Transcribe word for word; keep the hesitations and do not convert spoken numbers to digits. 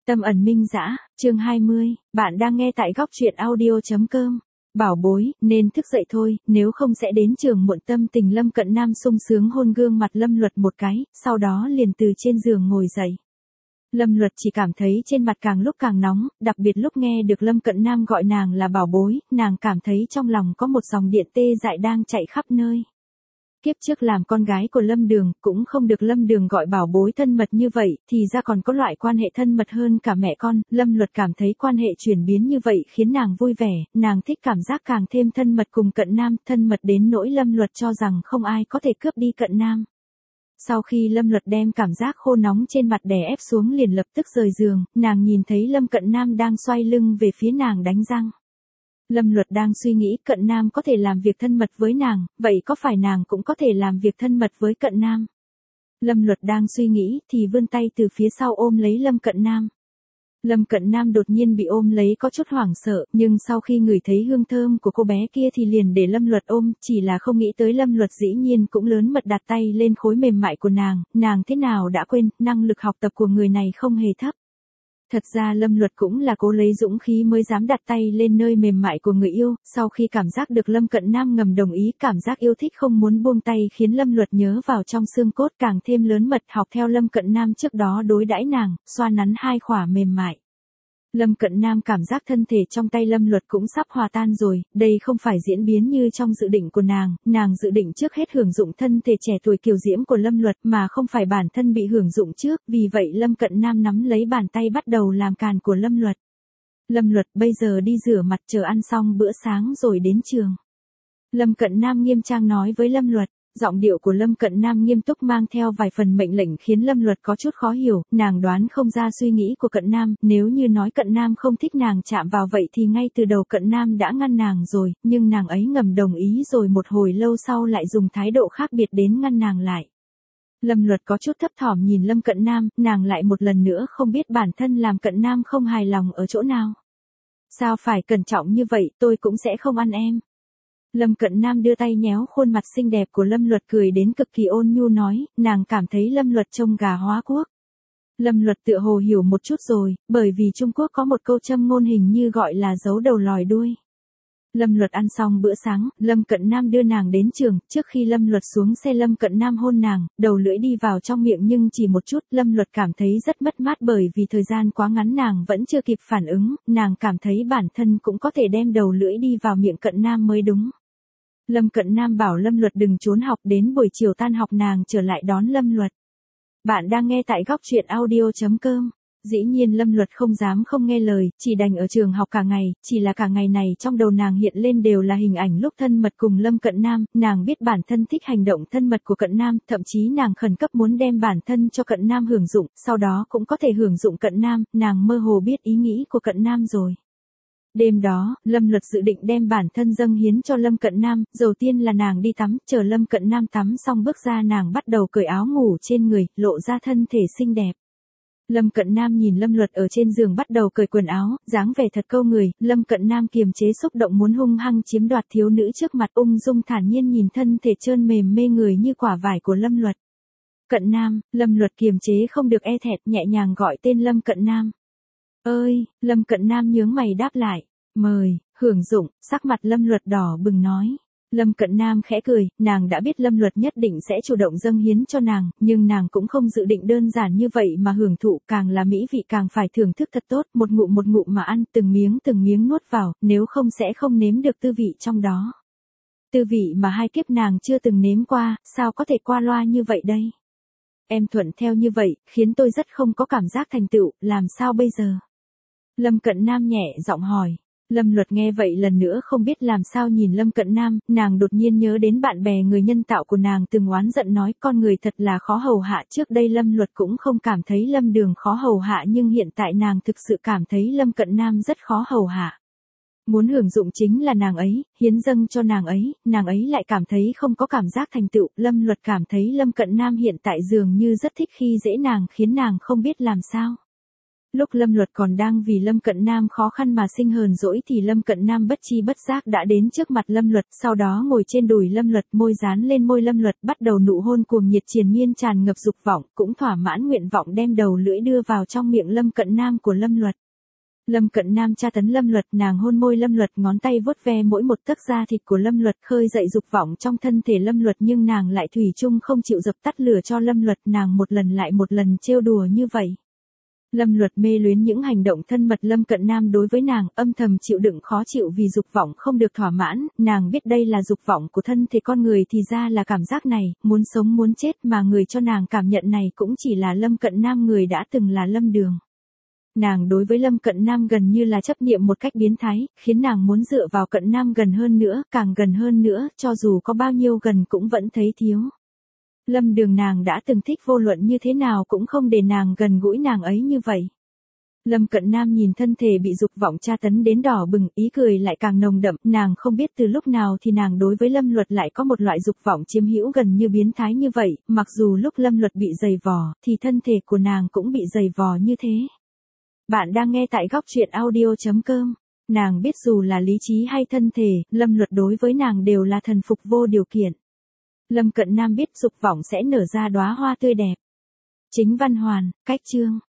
Tâm ẩn minh dã, chương hai mươi, bạn đang nghe tại góc truyện audio.com. Bảo bối, nên thức dậy thôi, nếu không sẽ đến trường muộn. Tâm tình Lâm Cận Nam sung sướng hôn gương mặt Lâm Luật một cái, sau đó liền từ trên giường ngồi dậy. Lâm Luật chỉ cảm thấy trên mặt càng lúc càng nóng, đặc biệt lúc nghe được Lâm Cận Nam gọi nàng là bảo bối, nàng cảm thấy trong lòng có một dòng điện tê dại đang chạy khắp nơi. Kiếp trước làm con gái của Lâm Đường, cũng không được Lâm Đường gọi bảo bối thân mật như vậy, thì ra còn có loại quan hệ thân mật hơn cả mẹ con. Lâm Luật cảm thấy quan hệ chuyển biến như vậy khiến nàng vui vẻ, nàng thích cảm giác càng thêm thân mật cùng Cận Nam, thân mật đến nỗi Lâm Luật cho rằng không ai có thể cướp đi Cận Nam. Sau khi Lâm Luật đem cảm giác khô nóng trên mặt đè ép xuống liền lập tức rời giường, nàng nhìn thấy Lâm Cận Nam đang xoay lưng về phía nàng đánh răng. Lâm Luật đang suy nghĩ Cận Nam có thể làm việc thân mật với nàng, vậy có phải nàng cũng có thể làm việc thân mật với Cận Nam? Lâm Luật đang suy nghĩ thì vươn tay từ phía sau ôm lấy Lâm Cận Nam. Lâm Cận Nam đột nhiên bị ôm lấy có chút hoảng sợ, nhưng sau khi ngửi thấy hương thơm của cô bé kia thì liền để Lâm Luật ôm, chỉ là không nghĩ tới Lâm Luật dĩ nhiên cũng lớn mật đặt tay lên khối mềm mại của nàng, nàng thế nào đã quên, năng lực học tập của người này không hề thấp. Thật ra Lâm Luật cũng là cố lấy dũng khí mới dám đặt tay lên nơi mềm mại của người yêu, sau khi cảm giác được Lâm Cận Nam ngầm đồng ý, cảm giác yêu thích không muốn buông tay khiến Lâm Luật nhớ vào trong xương cốt càng thêm lớn mật, học theo Lâm Cận Nam trước đó đối đãi nàng, xoa nắn hai khỏa mềm mại. Lâm Cận Nam cảm giác thân thể trong tay Lâm Luật cũng sắp hòa tan rồi, đây không phải diễn biến như trong dự định của nàng, nàng dự định trước hết hưởng dụng thân thể trẻ tuổi kiều diễm của Lâm Luật mà không phải bản thân bị hưởng dụng trước, vì vậy Lâm Cận Nam nắm lấy bàn tay bắt đầu làm càn của Lâm Luật. Lâm Luật bây giờ đi rửa mặt chờ ăn xong bữa sáng rồi đến trường. Lâm Cận Nam nghiêm trang nói với Lâm Luật. Giọng điệu của Lâm Cận Nam nghiêm túc mang theo vài phần mệnh lệnh khiến Lâm Luật có chút khó hiểu, nàng đoán không ra suy nghĩ của Cận Nam, nếu như nói Cận Nam không thích nàng chạm vào vậy thì ngay từ đầu Cận Nam đã ngăn nàng rồi, nhưng nàng ấy ngầm đồng ý rồi một hồi lâu sau lại dùng thái độ khác biệt đến ngăn nàng lại. Lâm Luật có chút thấp thỏm nhìn Lâm Cận Nam, nàng lại một lần nữa không biết bản thân làm Cận Nam không hài lòng ở chỗ nào. Sao phải cẩn trọng như vậy, tôi cũng sẽ không ăn em. Lâm Cận Nam đưa tay nhéo khuôn mặt xinh đẹp của Lâm Luật cười đến cực kỳ ôn nhu nói, nàng cảm thấy Lâm Luật trông gà hóa quốc. Lâm Luật tựa hồ hiểu một chút rồi, bởi vì Trung Quốc có một câu châm ngôn hình như gọi là giấu đầu lòi đuôi. Lâm Luật ăn xong bữa sáng, Lâm Cận Nam đưa nàng đến trường, trước khi Lâm Luật xuống xe Lâm Cận Nam hôn nàng, đầu lưỡi đi vào trong miệng nhưng chỉ một chút, Lâm Luật cảm thấy rất mất mát bởi vì thời gian quá ngắn nàng vẫn chưa kịp phản ứng, nàng cảm thấy bản thân cũng có thể đem đầu lưỡi đi vào miệng Cận Nam mới đúng. Lâm Cận Nam bảo Lâm Luật đừng trốn học, đến buổi chiều tan học nàng trở lại đón Lâm Luật. Bạn đang nghe tại góc truyện audio.com. Dĩ nhiên Lâm Luật không dám không nghe lời, chỉ đành ở trường học cả ngày, chỉ là cả ngày này trong đầu nàng hiện lên đều là hình ảnh lúc thân mật cùng Lâm Cận Nam, nàng biết bản thân thích hành động thân mật của Cận Nam, thậm chí nàng khẩn cấp muốn đem bản thân cho Cận Nam hưởng dụng, sau đó cũng có thể hưởng dụng Cận Nam, nàng mơ hồ biết ý nghĩ của Cận Nam rồi. Đêm đó, Lâm Luật dự định đem bản thân dâng hiến cho Lâm Cận Nam, đầu tiên là nàng đi tắm, chờ Lâm Cận Nam tắm xong bước ra nàng bắt đầu cởi áo ngủ trên người, lộ ra thân thể xinh đẹp. Lâm Cận Nam nhìn Lâm Luật ở trên giường bắt đầu cởi quần áo, dáng vẻ thật câu người, Lâm Cận Nam kiềm chế xúc động muốn hung hăng chiếm đoạt thiếu nữ trước mặt, ung dung thản nhiên nhìn thân thể trơn mềm mê người như quả vải của Lâm Luật. Cận Nam, Lâm Luật kiềm chế không được e thẹn, nhẹ nhàng gọi tên Lâm Cận Nam. Ơi, Lâm Cận Nam nhướng mày đáp lại, mời, hưởng dụng, sắc mặt Lâm Luật đỏ bừng nói. Lâm Cận Nam khẽ cười, nàng đã biết Lâm Luật nhất định sẽ chủ động dâng hiến cho nàng, nhưng nàng cũng không dự định đơn giản như vậy mà hưởng thụ, càng là mỹ vị càng phải thưởng thức thật tốt, một ngụm một ngụm mà ăn, từng miếng từng miếng nuốt vào, nếu không sẽ không nếm được tư vị trong đó. Tư vị mà hai kiếp nàng chưa từng nếm qua, sao có thể qua loa như vậy đây? Em thuận theo như vậy, khiến tôi rất không có cảm giác thành tựu, làm sao bây giờ? Lâm Cận Nam nhẹ giọng hỏi. Lâm Luật nghe vậy lần nữa không biết làm sao nhìn Lâm Cận Nam, nàng đột nhiên nhớ đến bạn bè người nhân tạo của nàng từng oán giận nói con người thật là khó hầu hạ, trước đây Lâm Luật cũng không cảm thấy Lâm Đường khó hầu hạ nhưng hiện tại nàng thực sự cảm thấy Lâm Cận Nam rất khó hầu hạ. Muốn hưởng dụng chính là nàng ấy, hiến dâng cho nàng ấy, nàng ấy lại cảm thấy không có cảm giác thành tựu, Lâm Luật cảm thấy Lâm Cận Nam hiện tại dường như rất thích khi dễ nàng khiến nàng không biết làm sao. Lúc Lâm Luật còn đang vì Lâm Cận Nam khó khăn mà sinh hờn dỗi thì Lâm Cận Nam bất chi bất giác đã đến trước mặt Lâm Luật, sau đó ngồi trên đùi Lâm Luật, môi dán lên môi Lâm Luật, bắt đầu nụ hôn cuồng nhiệt triền miên tràn ngập dục vọng, cũng thỏa mãn nguyện vọng đem đầu lưỡi đưa vào trong miệng Lâm Cận Nam của Lâm Luật. Lâm Cận Nam tra tấn Lâm Luật, nàng hôn môi Lâm Luật, ngón tay vuốt ve mỗi một tấc da thịt của Lâm Luật, khơi dậy dục vọng trong thân thể Lâm Luật, nhưng nàng lại thủy chung không chịu dập tắt lửa cho Lâm Luật, nàng một lần lại một lần trêu đùa như vậy. Lâm Luật mê luyến những hành động thân mật Lâm Cận Nam đối với nàng, âm thầm chịu đựng khó chịu vì dục vọng không được thỏa mãn, nàng biết đây là dục vọng của thân thể con người thì ra là cảm giác này, muốn sống muốn chết, mà người cho nàng cảm nhận này cũng chỉ là Lâm Cận Nam, người đã từng là Lâm Đường. Nàng đối với Lâm Cận Nam gần như là chấp niệm một cách biến thái, khiến nàng muốn dựa vào Cận Nam gần hơn nữa, càng gần hơn nữa, cho dù có bao nhiêu gần cũng vẫn thấy thiếu. Lâm Đường nàng đã từng thích, vô luận như thế nào cũng không để nàng gần gũi nàng ấy như vậy. Lâm Cận Nam nhìn thân thể bị dục vọng tra tấn đến đỏ bừng, ý cười lại càng nồng đậm, nàng không biết từ lúc nào thì nàng đối với Lâm Luật lại có một loại dục vọng chiếm hữu gần như biến thái như vậy, mặc dù lúc Lâm Luật bị dày vò, thì thân thể của nàng cũng bị dày vò như thế. Bạn đang nghe tại góc truyện audio chấm com. Nàng biết dù là lý trí hay thân thể, Lâm Luật đối với nàng đều là thần phục vô điều kiện. Lâm Cận Nam biết dục vọng sẽ nở ra đóa hoa tươi đẹp. Chính văn hoàn, cách chương.